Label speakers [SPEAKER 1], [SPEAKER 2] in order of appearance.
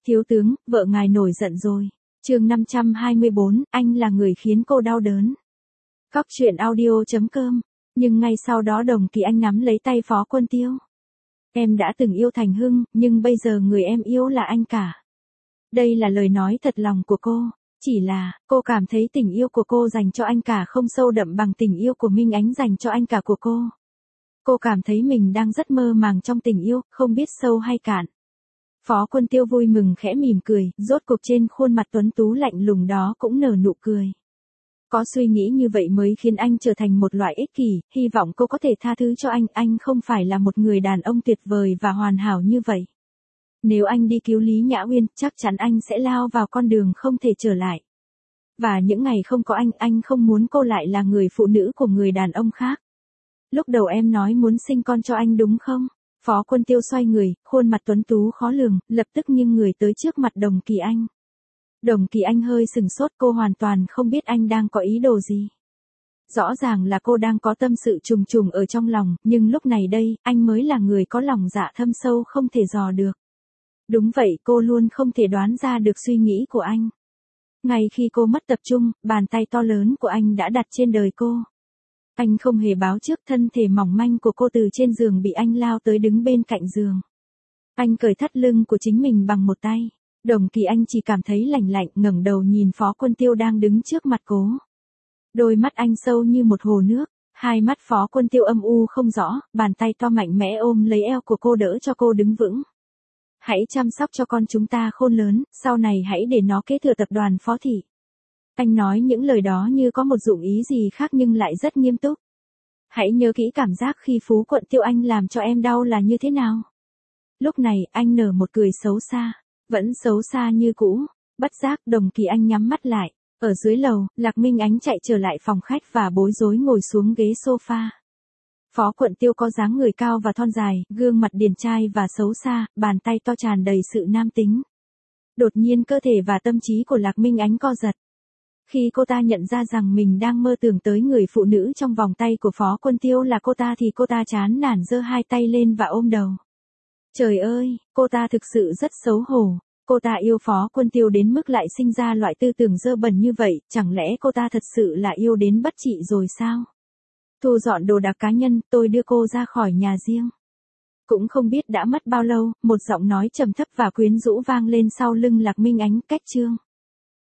[SPEAKER 1] Thiếu tướng, vợ ngài nổi giận rồi. Chương 524, anh là người khiến cô đau đớn. Cóc truyện audio.com. Nhưng ngay sau đó Đồng Kỳ Anh nắm lấy tay Phó Quân Tiêu. Em đã từng yêu Thành Hưng, nhưng bây giờ người em yêu là anh cả. Đây là lời nói thật lòng của cô. Chỉ là, cô cảm thấy tình yêu của cô dành cho anh cả không sâu đậm bằng tình yêu của Minh Ánh dành cho anh cả của cô. Cô cảm thấy mình đang rất mơ màng trong tình yêu, không biết sâu hay cạn. Phó Quân Tiêu vui mừng khẽ mỉm cười, rốt cuộc trên khuôn mặt tuấn tú lạnh lùng đó cũng nở nụ cười. Có suy nghĩ như vậy mới khiến anh trở thành một loại ích kỷ, hy vọng cô có thể tha thứ cho anh không phải là một người đàn ông tuyệt vời và hoàn hảo như vậy. Nếu anh đi cứu Lý Nhã Uyên, chắc chắn anh sẽ lao vào con đường không thể trở lại. Và những ngày không có anh không muốn cô lại là người phụ nữ của người đàn ông khác. Lúc đầu em nói muốn sinh con cho anh đúng không? Phó Quân Tiêu xoay người, khuôn mặt tuấn tú khó lường, lập tức nghiêng người tới trước mặt Đồng Kỳ Anh. Đồng Kỳ Anh hơi sừng sốt, cô hoàn toàn không biết anh đang có ý đồ gì. Rõ ràng là cô đang có tâm sự trùng trùng ở trong lòng, nhưng lúc này đây, anh mới là người có lòng dạ thâm sâu không thể dò được. Đúng vậy, cô luôn không thể đoán ra được suy nghĩ của anh. Ngay khi cô mất tập trung, bàn tay to lớn của anh đã đặt trên đời cô. Anh không hề báo trước, thân thể mỏng manh của cô từ trên giường bị anh lao tới đứng bên cạnh giường. Anh cởi thắt lưng của chính mình bằng một tay. Đồng Kỳ Anh chỉ cảm thấy lạnh lạnh, ngẩng đầu nhìn Phó Quân Tiêu đang đứng trước mặt cô. Đôi mắt anh sâu như một hồ nước, hai mắt Phó Quân Tiêu âm u không rõ, bàn tay to mạnh mẽ ôm lấy eo của cô đỡ cho cô đứng vững. Hãy chăm sóc cho con chúng ta khôn lớn, sau này hãy để nó kế thừa tập đoàn Phó thị. Anh nói những lời đó như có một dụng ý gì khác nhưng lại rất nghiêm túc. Hãy nhớ kỹ cảm giác khi Phú Quận Tiêu anh làm cho em đau là như thế nào. Lúc này, anh nở một cười xấu xa. Vẫn xấu xa như cũ. Bất giác, Đồng Kỳ Anh nhắm mắt lại. Ở dưới lầu, Lạc Minh Ánh chạy trở lại phòng khách và bối rối ngồi xuống ghế sofa. Phó Quận Tiêu có dáng người cao và thon dài, gương mặt điển trai và xấu xa, bàn tay to tràn đầy sự nam tính. Đột nhiên cơ thể và tâm trí của Lạc Minh Ánh co giật. Khi cô ta nhận ra rằng mình đang mơ tưởng tới người phụ nữ trong vòng tay của Phó Quân Tiêu là cô ta thì cô ta chán nản giơ hai tay lên và ôm đầu. Trời ơi, cô ta thực sự rất xấu hổ. Cô ta yêu Phó Quân Tiêu đến mức lại sinh ra loại tư tưởng dơ bẩn như vậy, chẳng lẽ cô ta thật sự là yêu đến bất trị rồi sao? Thu dọn đồ đạc cá nhân, tôi đưa cô ra khỏi nhà riêng. Cũng không biết đã mất bao lâu, một giọng nói trầm thấp và quyến rũ vang lên sau lưng Lạc Minh Ánh, cách chương.